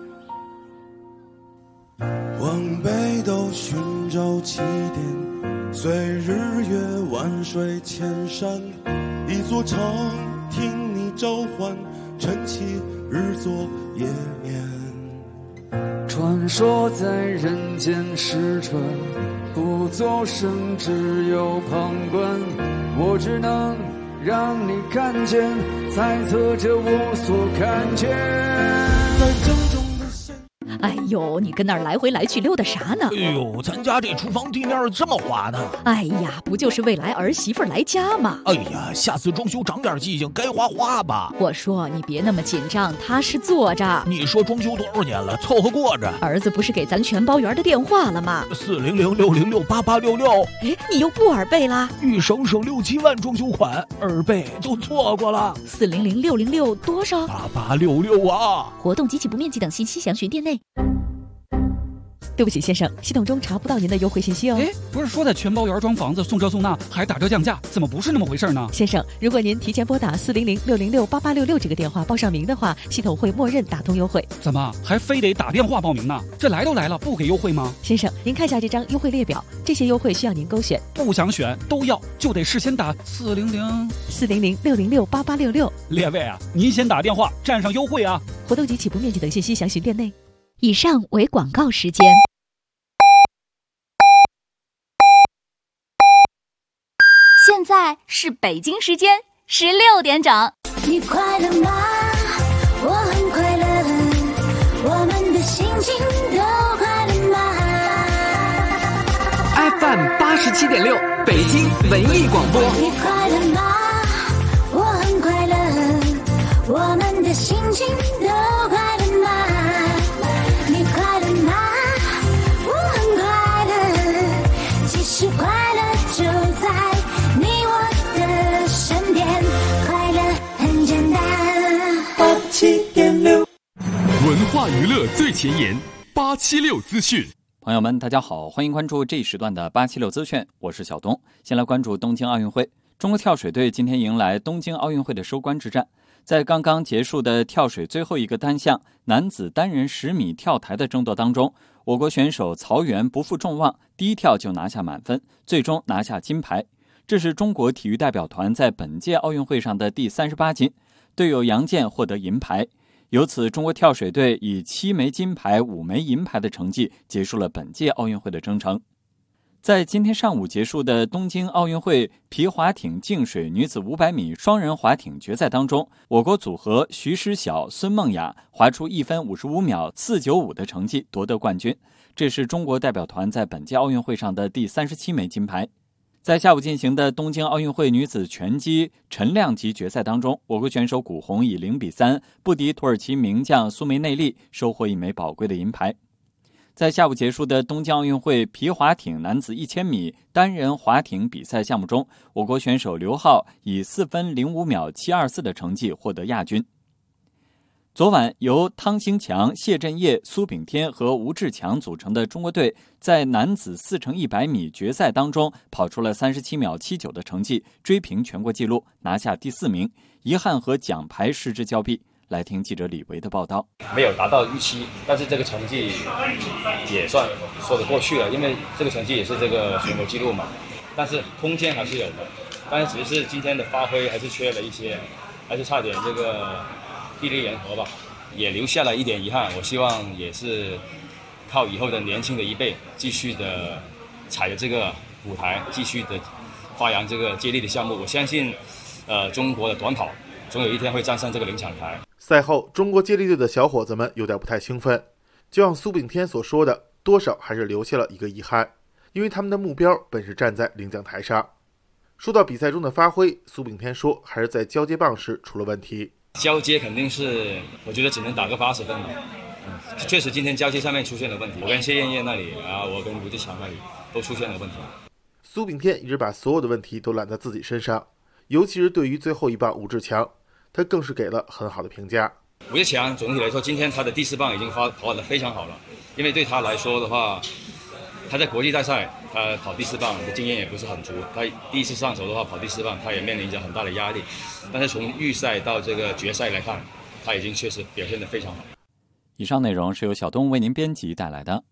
往北斗寻找起点，随日月万水千山，一座城听你召唤，晨起日作夜眠。 传说在人间逝者，不作声，只有旁观。我只能让你看见，猜测着我所看见。在正中的哎呦，你跟那儿来回来去溜达啥呢？ 哎呦，咱家这厨房地面这么滑呢。 哎呀，不就是未来儿媳妇来家吗？ 哎呀，下次装修长点记性，该花花吧。 我说你别那么紧张，踏实坐着。 你说装修多少年了，凑合过着。 儿子不是给咱全包园的电话了吗 ？400-606-8866。 哎，你又不耳背啦？ 欲省省6-7万装修款，耳背就错过了。 400-606多少 ？8866啊！ 活动及其不面积等信息详询店内。对不起，先生，系统中查不到您的优惠信息哦。 哎，不是说在全包园装房子送这送那还打折降价，怎么不是那么回事呢？ 先生，如果您提前拨打400-606-8866这个电话报上名的话，系统会默认打通优惠。 怎么还非得打电话报名呢？这来都来了，不给优惠吗？ 先生，您看下这张优惠列表，这些优惠需要您勾选。 不想选都要，就得事先打 400-606-8866。 列位啊，您先打电话占上优惠啊！ 活动及起步面积等信息详询店内。以上为广告时间。 现在是北京时间16点整。 你快乐吗？我很快乐，我们的心情都快乐吗 ？FM 87.6，北京文艺广播。 你快乐吗？我很快乐，我们的心情都快乐吗？你快乐吗？我很快乐，其实快乐就在你我的身边，快乐很简单。87.6， 文化娱乐最前沿，876资讯。 朋友们，大家好，欢迎关注这一时段的876资讯，我是小东。先来关注东京奥运会，中国跳水队今天迎来东京奥运会的收官之战。 在刚刚结束的跳水最后一个单项男子单人10米跳台的争夺当中，我国选手曹原不负众望，第一跳就拿下满分，最终拿下金牌。这是中国体育代表团在本届奥运会上的第38金，队友杨健获得银牌。由此，中国跳水队以7枚金牌、5枚银牌的成绩结束了本届奥运会的征程。在今天上午结束的东京奥运会皮划艇净水女子500米双人划艇决赛当中，我国组合徐诗晓、孙梦雅划出1分55秒495的成绩夺得冠军，这是中国代表团在本届奥运会上的第37枚金牌。在下午进行的东京奥运会女子拳击陈量级决赛当中，我国选手古红以0比3不敌土耳其名将苏梅内利，收获1枚宝贵的银牌。在下午结束的东京奥运会皮划艇男子1000米单人划艇比赛项目中，我国选手刘浩以4分05秒724的成绩获得亚军。昨晚由汤兴强、谢震业、苏炳添和吴志强组成的中国队，在男子4×100米决赛当中跑出了37秒79的成绩，追平全国纪录，拿下第4名，遗憾和奖牌失之交臂。来听记者李维的报道。 没有达到预期，但是这个成绩也算说得过去了，因为这个成绩也是这个全国纪录嘛。但是空间还是有的，但是只是今天的发挥还是缺了一些，还是差点这个地利人和吧，也留下了一点遗憾。我希望也是靠以后的年轻的一辈继续的踩着这个舞台，继续的发扬这个接力的项目。我相信，中国的短跑总有一天会站上这个领奖台。 赛后，中国接力队的小伙子们有点不太兴奋，就像苏炳添所说的，多少还是留下了一个遗憾，因为他们的目标本是站在领奖台上。说到比赛中的发挥，苏炳添说还是在交接棒时出了问题。 交接肯定是，我觉得只能打个80分嘛。确实今天交接上面出现了问题，我跟谢艳艳那里啊，我跟吴志强那里都出现了问题。 苏炳添一直把所有的问题都揽在自己身上，尤其是对于最后一棒吴志强，他更是给了很好的评价。 吴志强总体来说，今天他的第4棒已经跑得非常好了，因为对他来说的话，他在国际大赛他跑第4棒的经验也不是很足，他第一次上手的话跑第4棒，他也面临着很大的压力。但是从预赛到这个决赛来看，他已经确实表现得非常好。 以上内容是由小东为您编辑带来的。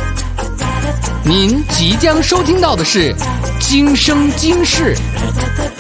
您即将收听到的是《今生今世》。